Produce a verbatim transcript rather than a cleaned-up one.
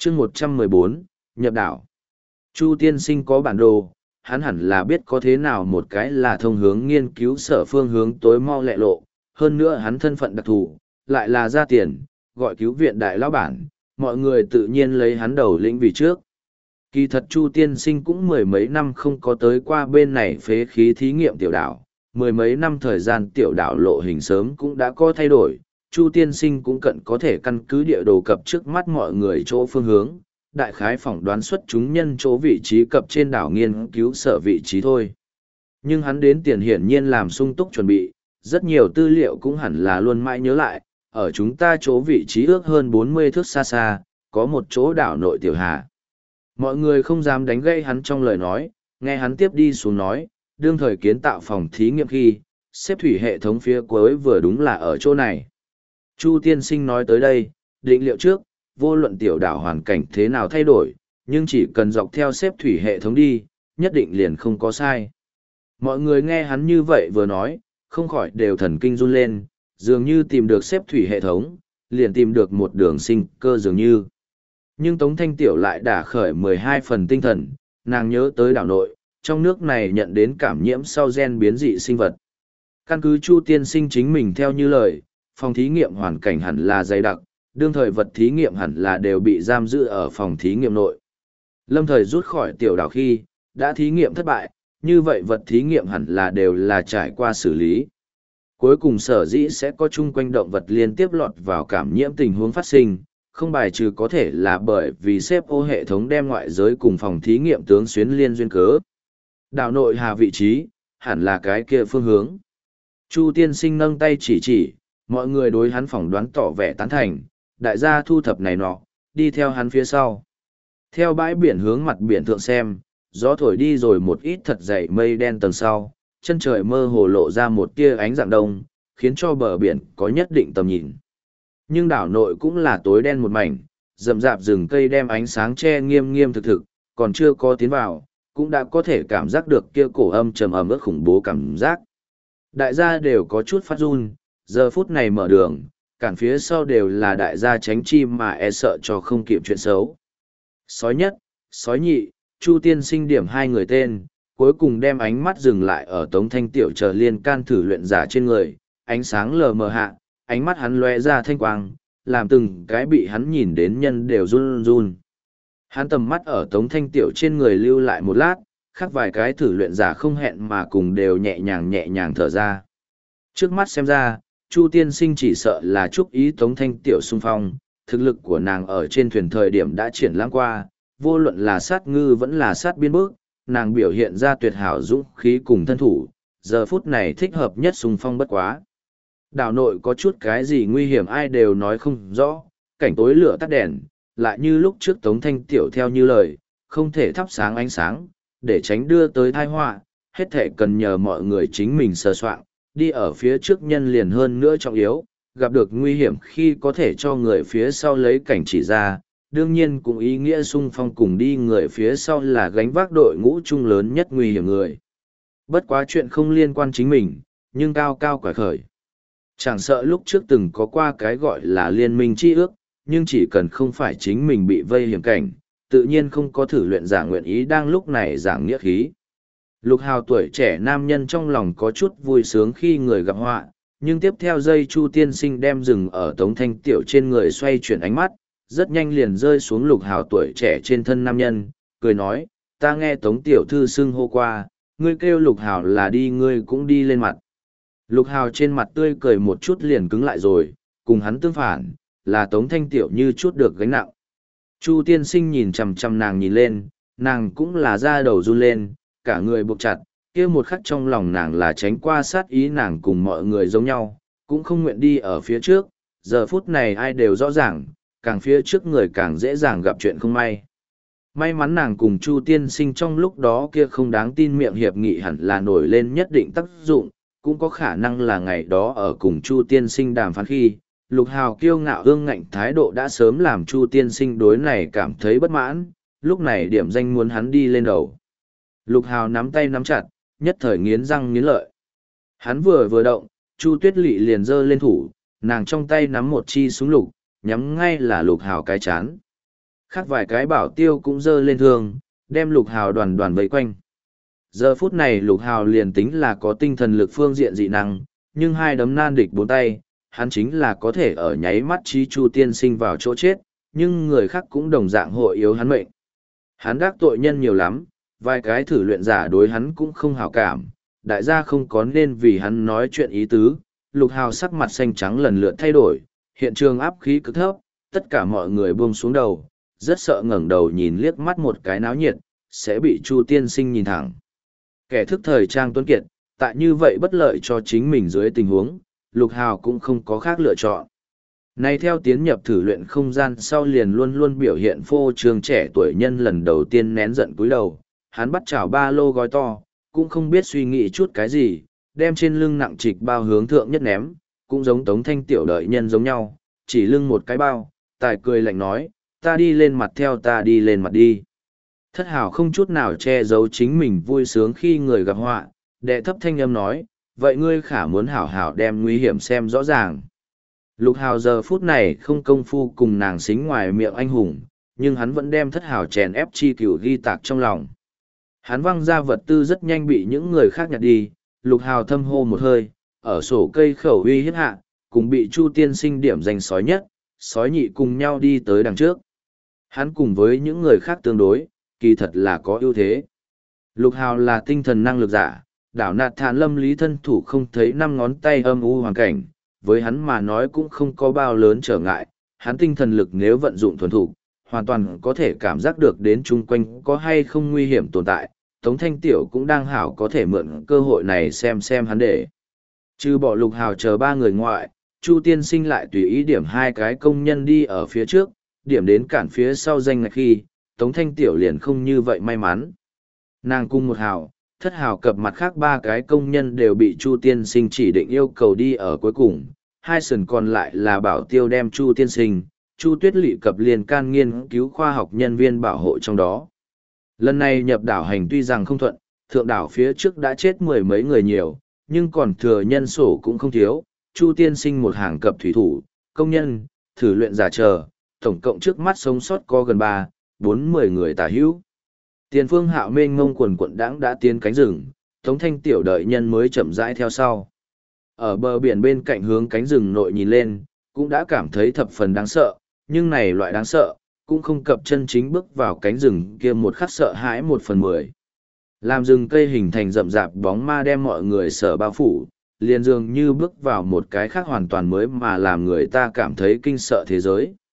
chương một trăm mười bốn, nhập đảo. Chu tiên sinh có bản đồ, hắn hẳn là biết có thế nào một cái là thông hướng nghiên cứu sở phương hướng tối mau lẹ lộ, hơn nữa hắn thân phận đặc thù, lại là ra tiền, gọi cứu viện đại lão bản, mọi người tự nhiên lấy hắn đầu lĩnh vì trước. Kỳ thật Chu tiên sinh cũng mười mấy năm không có tới qua bên này phế khí thí nghiệm tiểu đảo, mười mấy năm thời gian tiểu đảo lộ hình sớm cũng đã có thay đổi, Chu tiên sinh cũng cận có thể căn cứ địa đồ cập trước mắt mọi người chỗ phương hướng, đại khái phỏng đoán xuất chúng nhân chỗ vị trí cập trên đảo nghiên cứu sở vị trí thôi. Nhưng hắn đến tiền hiển nhiên làm sung túc chuẩn bị, rất nhiều tư liệu cũng hẳn là luôn mãi nhớ lại, ở chúng ta chỗ vị trí ước hơn bốn mươi thước xa xa, có một chỗ đảo nội tiểu hà. Mọi người không dám đánh gây hắn trong lời nói, nghe hắn tiếp đi xuống nói, đương thời kiến tạo phòng thí nghiệm khi, xếp thủy hệ thống phía cuối vừa đúng là ở chỗ này. Chu tiên sinh nói tới đây, định liệu trước, vô luận tiểu đảo hoàn cảnh thế nào thay đổi, nhưng chỉ cần dọc theo xếp thủy hệ thống đi, nhất định liền không có sai. Mọi người nghe hắn như vậy vừa nói, không khỏi đều thần kinh run lên, dường như tìm được xếp thủy hệ thống, liền tìm được một đường sinh cơ dường như. Nhưng Tống Thanh Tiểu lại đả khởi mười hai phần tinh thần, nàng nhớ tới đảo nội, trong nước này nhận đến cảm nhiễm sau gen biến dị sinh vật. Căn cứ Chu tiên sinh chính mình theo như lời, phòng thí nghiệm hoàn cảnh hẳn là dày đặc, đương thời vật thí nghiệm hẳn là đều bị giam giữ ở phòng thí nghiệm nội. Lâm thời rút khỏi tiểu đảo khi, đã thí nghiệm thất bại, như vậy vật thí nghiệm hẳn là đều là trải qua xử lý. Cuối cùng sở dĩ sẽ có chung quanh động vật liên tiếp lọt vào cảm nhiễm tình huống phát sinh, không bài trừ có thể là bởi vì xếp ô hệ thống đem ngoại giới cùng phòng thí nghiệm tướng xuyến liên duyên cớ. Đảo nội hà vị trí, hẳn là cái kia phương hướng. Chu tiên sinh nâng tay chỉ chỉ, mọi người đối hắn phỏng đoán tỏ vẻ tán thành, đại gia thu thập này nọ, đi theo hắn phía sau. Theo bãi biển hướng mặt biển thượng xem, gió thổi đi rồi một ít thật dày mây đen tầng sau, chân trời mơ hồ lộ ra một tia ánh dạng đông, khiến cho bờ biển có nhất định tầm nhìn. Nhưng đảo nội cũng là tối đen một mảnh, rậm rạp rừng cây đem ánh sáng che nghiêm nghiêm thực thực, còn chưa có tiến vào, cũng đã có thể cảm giác được kia cổ âm trầm ẩm ướt khủng bố cảm giác. Đại gia đều có chút phát run, giờ phút này mở đường, cản phía sau đều là đại gia tránh chi mà e sợ cho không kịp chuyện xấu. Sói nhất, sói nhị, Chu tiên sinh điểm hai người tên, cuối cùng đem ánh mắt dừng lại ở Tống Thanh Tiểu chờ liên can thử luyện giả trên người, ánh sáng lờ mờ hạ, ánh mắt hắn lóe ra thanh quang, làm từng cái bị hắn nhìn đến nhân đều run run. Hắn tầm mắt ở Tống Thanh Tiểu trên người lưu lại một lát, khác vài cái thử luyện giả không hẹn mà cùng đều nhẹ nhàng nhẹ nhàng thở ra. Trước mắt xem ra, Chu tiên sinh chỉ sợ là chúc ý Tống Thanh Tiểu xung phong, thực lực của nàng ở trên thuyền thời điểm đã triển lãng qua, vô luận là sát ngư vẫn là sát biên bước, nàng biểu hiện ra tuyệt hảo dũng khí cùng thân thủ, giờ phút này thích hợp nhất xung phong bất quá. Đảo nội có chút cái gì nguy hiểm ai đều nói không rõ, cảnh tối lửa tắt đèn, lại như lúc trước Tống Thanh Tiểu theo như lời, không thể thắp sáng ánh sáng, để tránh đưa tới tai họa, hết thể cần nhờ mọi người chính mình sơ soạn, đi ở phía trước nhân liền hơn nữa trọng yếu, gặp được nguy hiểm khi có thể cho người phía sau lấy cảnh chỉ ra, đương nhiên cũng ý nghĩa xung phong cùng đi người phía sau là gánh vác đội ngũ chung lớn nhất nguy hiểm người. Bất quá chuyện không liên quan chính mình, nhưng cao cao quả khởi. Chẳng sợ lúc trước từng có qua cái gọi là liên minh chi ước, nhưng chỉ cần không phải chính mình bị vây hiểm cảnh, tự nhiên không có thử luyện giả nguyện ý đang lúc này giảng nghĩa khí. Lục Hào tuổi trẻ nam nhân trong lòng có chút vui sướng khi người gặp họa, nhưng tiếp theo giây Chu tiên sinh đem rừng ở Tống Thanh Tiểu trên người xoay chuyển ánh mắt, rất nhanh liền rơi xuống Lục Hào tuổi trẻ trên thân nam nhân, cười nói, ta nghe Tống Tiểu thư xưng hô qua, ngươi kêu Lục Hào là đi ngươi cũng đi lên mặt. Lục Hào trên mặt tươi cười một chút liền cứng lại rồi, cùng hắn tương phản, là Tống Thanh Tiểu như chút được gánh nặng. Chu tiên sinh nhìn chằm chằm nàng nhìn lên, nàng cũng là da đầu run lên, cả người buộc chặt, kia một khắc trong lòng nàng là tránh qua sát ý nàng cùng mọi người giống nhau, cũng không nguyện đi ở phía trước, giờ phút này ai đều rõ ràng, càng phía trước người càng dễ dàng gặp chuyện không may. May mắn nàng cùng Chu tiên sinh trong lúc đó kia không đáng tin miệng hiệp nghị hẳn là nổi lên nhất định tác dụng, cũng có khả năng là ngày đó ở cùng Chu tiên sinh đàm phán khi, Lục Hào kiêu ngạo ương ngạnh thái độ đã sớm làm Chu tiên sinh đối này cảm thấy bất mãn, lúc này điểm danh muốn hắn đi lên đầu. Lục Hào nắm tay nắm chặt, nhất thời nghiến răng nghiến lợi. Hắn vừa vừa động, Chu Tuyết Lệ liền giơ lên thủ, nàng trong tay nắm một chi súng lục, nhắm ngay là Lục Hào cái chán. Khác vài cái bảo tiêu cũng giơ lên thương, đem Lục Hào đoàn đoàn vây quanh. Giờ phút này Lục Hào liền tính là có tinh thần lực phương diện dị năng, nhưng hai đấm nan địch bốn tay, hắn chính là có thể ở nháy mắt trí Chu tiên sinh vào chỗ chết, nhưng người khác cũng đồng dạng hội yếu hắn mệnh. Hắn đắc tội nhân nhiều lắm, vài cái thử luyện giả đối hắn cũng không hảo cảm, đại gia không có nên vì hắn nói chuyện ý tứ. Lục Hào sắc mặt xanh trắng lần lượt thay đổi, hiện trường áp khí cực thấp, tất cả mọi người buông xuống đầu, rất sợ ngẩng đầu nhìn liếc mắt một cái náo nhiệt, sẽ bị Chu tiên sinh nhìn thẳng. Kẻ thức thời trang tuấn kiệt, tại như vậy bất lợi cho chính mình dưới tình huống, Lục Hào cũng không có khác lựa chọn. Này theo tiến nhập thử luyện không gian sau liền luôn luôn biểu hiện phô trương trẻ tuổi nhân lần đầu tiên nén giận cúi đầu, hắn bắt chảo ba lô gói to, cũng không biết suy nghĩ chút cái gì, đem trên lưng nặng trịch bao hướng thượng nhất ném, cũng giống Tống Thanh tiểu đợi nhân giống nhau, chỉ lưng một cái bao, tài cười lạnh nói, ta đi lên mặt theo ta đi lên mặt đi. Thất hảo không chút nào che giấu chính mình vui sướng khi người gặp họa, đệ thấp thanh âm nói, vậy ngươi khả muốn hảo hảo đem nguy hiểm xem rõ ràng. Lục Hào giờ phút này không công phu cùng nàng xính ngoài miệng anh hùng, nhưng hắn vẫn đem thất hảo chèn ép chi cửu ghi tạc trong lòng. Hắn văng ra vật tư rất nhanh bị những người khác nhặt đi, Lục Hào thâm hô một hơi, ở sổ cây khẩu uy hiếp hạ, cùng bị Chu tiên sinh điểm danh sói nhất, sói nhị cùng nhau đi tới đằng trước. Hắn cùng với những người khác tương đối, kỳ thật là có ưu thế. Lục Hào là tinh thần năng lực giả, đảo nạt thản lâm lý thân thủ không thấy năm ngón tay âm u hoàn cảnh, với hắn mà nói cũng không có bao lớn trở ngại, hắn tinh thần lực nếu vận dụng thuần thủ, hoàn toàn có thể cảm giác được đến chung quanh có hay không nguy hiểm tồn tại. Tống Thanh Tiểu cũng đang hảo có thể mượn cơ hội này xem xem hắn để. Trừ bỏ Lục Hào chờ ba người ngoại, Chu tiên sinh lại tùy ý điểm hai cái công nhân đi ở phía trước, điểm đến cản phía sau danh ngạch khi, Tống Thanh Tiểu liền không như vậy may mắn. Nàng cung một hào, thất hào cập mặt khác ba cái công nhân đều bị Chu tiên sinh chỉ định yêu cầu đi ở cuối cùng, hai sườn còn lại là bảo tiêu đem Chu tiên sinh, Chu Tuyết Lệ cập liền can nghiên cứu khoa học nhân viên bảo hộ trong đó. Lần này nhập đảo hành tuy rằng không thuận, thượng đảo phía trước đã chết mười mấy người nhiều, nhưng còn thừa nhân sổ cũng không thiếu, Chu tiên sinh một hàng cập thủy thủ, công nhân, thử luyện giả chờ, tổng cộng trước mắt sống sót có gần ba, bốn mười người tả hữu. Tiền phương hạo mênh ngông quần quận đãng đã tiến cánh rừng, Tống Thanh tiểu đợi nhân mới chậm rãi theo sau. Ở bờ biển bên cạnh hướng cánh rừng nội nhìn lên, cũng đã cảm thấy thập phần đáng sợ, nhưng này loại đáng sợ, cũng không cập chân chính bước vào cánh rừng kia một khắc sợ hãi một phần mười. Làm rừng cây hình thành rậm rạp bóng ma đem mọi người sợ bao phủ, liền dường như bước vào một cái khác hoàn toàn mới mà làm người ta cảm thấy kinh sợ thế giới.